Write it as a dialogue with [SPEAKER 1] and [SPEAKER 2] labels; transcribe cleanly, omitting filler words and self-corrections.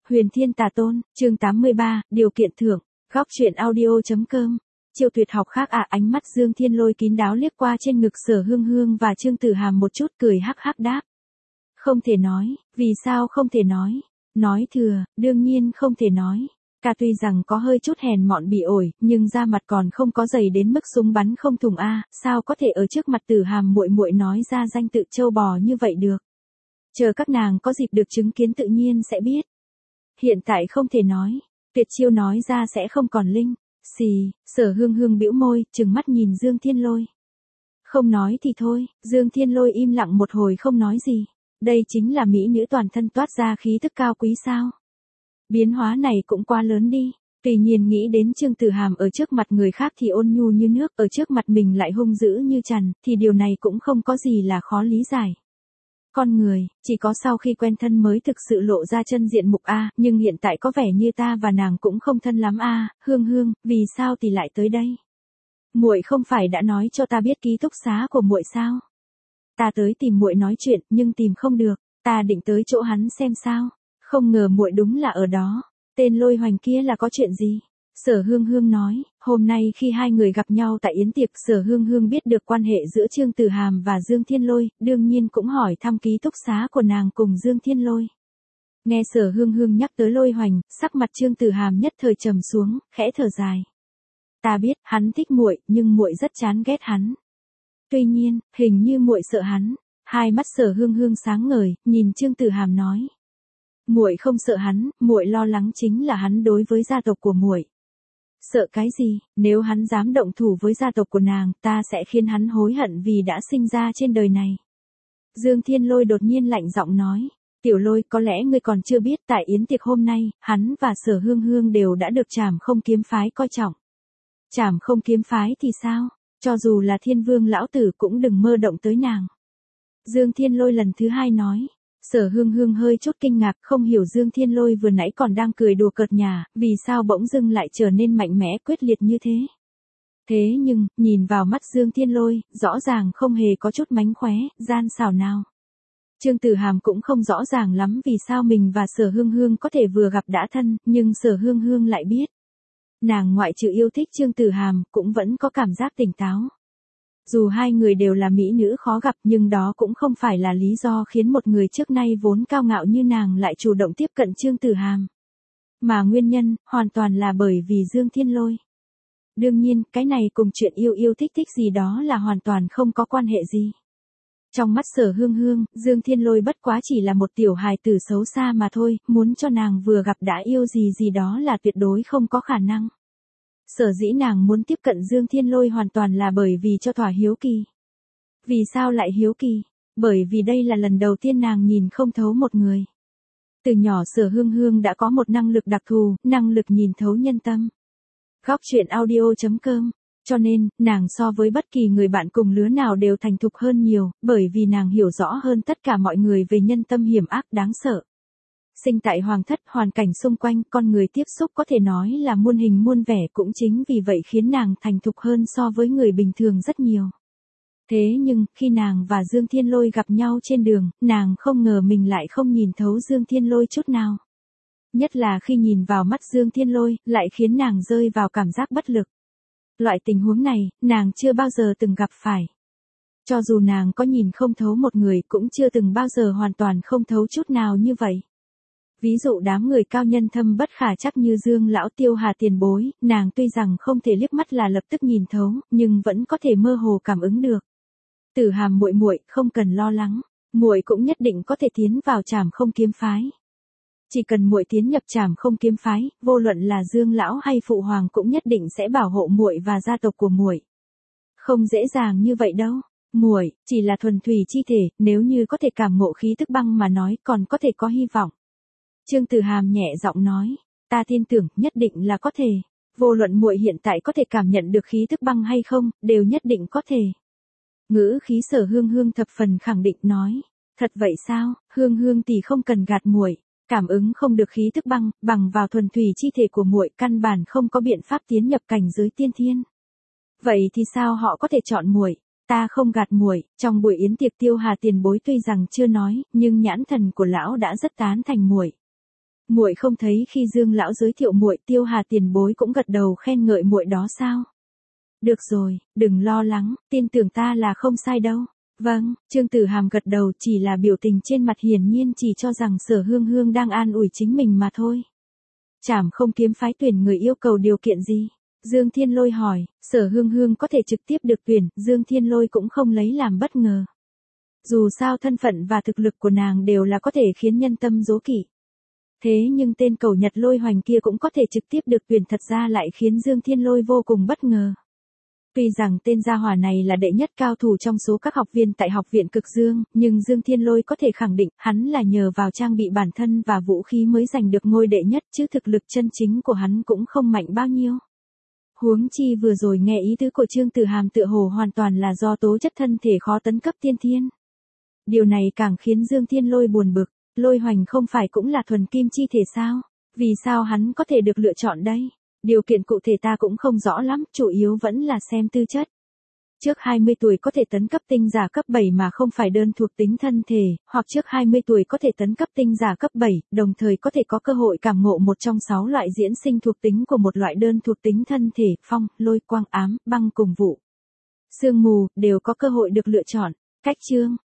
[SPEAKER 1] Huyền Thiên Tà Tôn, chương 83, điều kiện thưởng, góc truyện audio.com. Chiêu tuyệt học khác à, ánh mắt Dương Thiên Lôi kín đáo liếc qua trên ngực Sở Hương Hương và Trương Tử Hàm một chút, cười hắc hắc đáp. Không thể nói, vì sao không thể nói? Nói thừa, đương nhiên không thể nói. Ca tuy rằng có hơi chút hèn mọn bị ổi, nhưng da mặt còn không có dày đến mức súng bắn không thủng a, sao có thể ở trước mặt Tử Hàm muội muội nói ra danh tự trâu bò như vậy được? Chờ các nàng có dịp được chứng kiến tự nhiên sẽ biết. Hiện tại không thể nói, tuyệt chiêu nói ra sẽ không còn linh. Xì, Sở Hương Hương bĩu môi, trừng mắt nhìn Dương Thiên Lôi. Không nói thì thôi, Dương Thiên Lôi im lặng một hồi không nói gì. Đây chính là mỹ nữ toàn thân toát ra khí thức cao quý sao? Biến hóa này cũng quá lớn đi. Tuy nhiên nghĩ đến Trương Tử Hàm ở trước mặt người khác thì ôn nhu như nước, ở trước mặt mình lại hung dữ như trằn, thì điều này cũng không có gì là khó lý giải. Con người, chỉ có sau khi quen thân mới thực sự lộ ra chân diện mục a, nhưng hiện tại có vẻ như ta và nàng cũng không thân lắm a, Hương Hương, vì sao thì lại tới đây? Muội không phải đã nói cho ta biết ký túc xá của muội sao? Ta tới tìm muội nói chuyện, nhưng tìm không được, ta định tới chỗ hắn xem sao, không ngờ muội đúng là ở đó. Tên Lôi Hoành kia là có chuyện gì? Sở Hương Hương nói, hôm nay khi hai người gặp nhau tại yến tiệc, Sở Hương Hương biết được quan hệ giữa Trương Tử Hàm và Dương Thiên Lôi, đương nhiên cũng hỏi thăm ký túc xá của nàng cùng Dương Thiên Lôi. Nghe Sở Hương Hương nhắc tới Lôi Hoành, sắc mặt Trương Tử Hàm nhất thời trầm xuống, khẽ thở dài. Ta biết, hắn thích muội, nhưng muội rất chán ghét hắn. Tuy nhiên, hình như muội sợ hắn. Hai mắt Sở Hương Hương sáng ngời, nhìn Trương Tử Hàm nói. Muội không sợ hắn, muội lo lắng chính là hắn đối với gia tộc của muội. Sợ cái gì? Nếu hắn dám động thủ với gia tộc của nàng, ta sẽ khiến hắn hối hận vì đã sinh ra trên đời này. Dương Thiên Lôi đột nhiên lạnh giọng nói. Tiểu Lôi, có lẽ ngươi còn chưa biết, tại yến tiệc hôm nay, hắn và Sở Hương Hương đều đã được Trảm Không Kiếm phái coi trọng. Trảm Không Kiếm phái thì sao? Cho dù là Thiên Vương lão tử cũng đừng mơ động tới nàng. Dương Thiên Lôi lần thứ hai nói. Sở Hương Hương hơi chút kinh ngạc, không hiểu Dương Thiên Lôi vừa nãy còn đang cười đùa cợt nhả, vì sao bỗng dưng lại trở nên mạnh mẽ quyết liệt như thế. Thế nhưng, nhìn vào mắt Dương Thiên Lôi, rõ ràng không hề có chút mánh khóe, gian xảo nào. Trương Tử Hàm cũng không rõ ràng lắm vì sao mình và Sở Hương Hương có thể vừa gặp đã thân, nhưng Sở Hương Hương lại biết. Nàng ngoại trừ yêu thích Trương Tử Hàm, cũng vẫn có cảm giác tỉnh táo. Dù hai người đều là mỹ nữ khó gặp, nhưng đó cũng không phải là lý do khiến một người trước nay vốn cao ngạo như nàng lại chủ động tiếp cận Trương Tử Hàm. Mà nguyên nhân, hoàn toàn là bởi vì Dương Thiên Lôi. Đương nhiên, cái này cùng chuyện yêu thích gì đó là hoàn toàn không có quan hệ gì. Trong mắt Sở Hương Hương, Dương Thiên Lôi bất quá chỉ là một tiểu hài tử xấu xa mà thôi, muốn cho nàng vừa gặp đã yêu gì đó là tuyệt đối không có khả năng. Sở dĩ nàng muốn tiếp cận Dương Thiên Lôi hoàn toàn là bởi vì cho thỏa hiếu kỳ. Vì sao lại hiếu kỳ? Bởi vì đây là lần đầu tiên nàng nhìn không thấu một người. Từ nhỏ Sở Hương Hương đã có một năng lực đặc thù, năng lực nhìn thấu nhân tâm. Góc truyện audio.com. Cho nên, nàng so với bất kỳ người bạn cùng lứa nào đều thành thục hơn nhiều, bởi vì nàng hiểu rõ hơn tất cả mọi người về nhân tâm hiểm ác đáng sợ. Sinh tại hoàng thất, hoàn cảnh xung quanh, con người tiếp xúc có thể nói là muôn hình muôn vẻ, cũng chính vì vậy khiến nàng thành thục hơn so với người bình thường rất nhiều. Thế nhưng, khi nàng và Dương Thiên Lôi gặp nhau trên đường, nàng không ngờ mình lại không nhìn thấu Dương Thiên Lôi chút nào. Nhất là khi nhìn vào mắt Dương Thiên Lôi, lại khiến nàng rơi vào cảm giác bất lực. Loại tình huống này, nàng chưa bao giờ từng gặp phải. Cho dù nàng có nhìn không thấu một người, cũng chưa từng bao giờ hoàn toàn không thấu chút nào như vậy. Ví dụ đám người cao nhân thâm bất khả trắc như Dương lão Tiêu Hà tiền bối, nàng tuy rằng không thể liếc mắt là lập tức nhìn thấu, nhưng vẫn có thể mơ hồ cảm ứng được. Tử Hàm muội muội, không cần lo lắng, muội cũng nhất định có thể tiến vào Trảm Không Kiếm phái. Chỉ cần muội tiến nhập Trảm Không Kiếm phái, vô luận là Dương lão hay phụ hoàng cũng nhất định sẽ bảo hộ muội và gia tộc của muội. Không dễ dàng như vậy đâu. Muội chỉ là thuần thủy chi thể, nếu như có thể cảm ngộ khí tức băng mà nói, còn có thể có hy vọng. Trương Tử Hàm nhẹ giọng nói, ta tin tưởng, nhất định là có thể. Vô luận muội hiện tại có thể cảm nhận được khí tức băng hay không, đều nhất định có thể. Ngữ khí Sở Hương Hương thập phần khẳng định nói, thật vậy sao? Hương Hương tỷ không cần gạt muội, cảm ứng không được khí tức băng, bằng vào thuần thủy chi thể của muội căn bản không có biện pháp tiến nhập cảnh giới tiên thiên. Vậy thì sao họ có thể chọn muội? Ta không gạt muội, trong buổi yến tiệc Tiêu Hà tiền bối tuy rằng chưa nói, nhưng nhãn thần của lão đã rất tán thành muội. Muội không thấy khi Dương lão giới thiệu muội, Tiêu Hà tiền bối cũng gật đầu khen ngợi muội đó sao? Được rồi, đừng lo lắng, tin tưởng ta là không sai đâu. Vâng, Trương Tử Hàm gật đầu, chỉ là biểu tình trên mặt hiển nhiên chỉ cho rằng Sở Hương Hương đang an ủi chính mình mà thôi. Trảm Không Kiếm phái tuyển người yêu cầu điều kiện gì? Dương Thiên Lôi hỏi. Sở Hương Hương có thể trực tiếp được tuyển, Dương Thiên Lôi cũng không lấy làm bất ngờ. Dù sao thân phận và thực lực của nàng đều là có thể khiến nhân tâm đố kỵ. Thế nhưng tên cầu Nhật Lôi Hoành kia cũng có thể trực tiếp được tuyển, thật ra lại khiến Dương Thiên Lôi vô cùng bất ngờ. Tuy rằng tên gia hỏa này là đệ nhất cao thủ trong số các học viên tại học viện Cực Dương, nhưng Dương Thiên Lôi có thể khẳng định hắn là nhờ vào trang bị bản thân và vũ khí mới giành được ngôi đệ nhất, chứ thực lực chân chính của hắn cũng không mạnh bao nhiêu. Huống chi vừa rồi nghe ý tứ của Trương Tử Hàm tựa hồ hoàn toàn là do tố chất thân thể khó tấn cấp tiên thiên. Điều này càng khiến Dương Thiên Lôi buồn bực. Lôi Hoành không phải cũng là thuần kim chi thể sao? Vì sao hắn có thể được lựa chọn đây? Điều kiện cụ thể ta cũng không rõ lắm, chủ yếu vẫn là xem tư chất. Trước 20 tuổi có thể tấn cấp tinh giả cấp 7 mà không phải đơn thuộc tính thân thể, hoặc trước 20 tuổi có thể tấn cấp tinh giả cấp 7, đồng thời có thể có cơ hội cảm ngộ một trong 6 loại diễn sinh thuộc tính của một loại đơn thuộc tính thân thể, phong, lôi, quang, ám, băng cùng vụ. Sương mù, đều có cơ hội được lựa chọn. Cách chương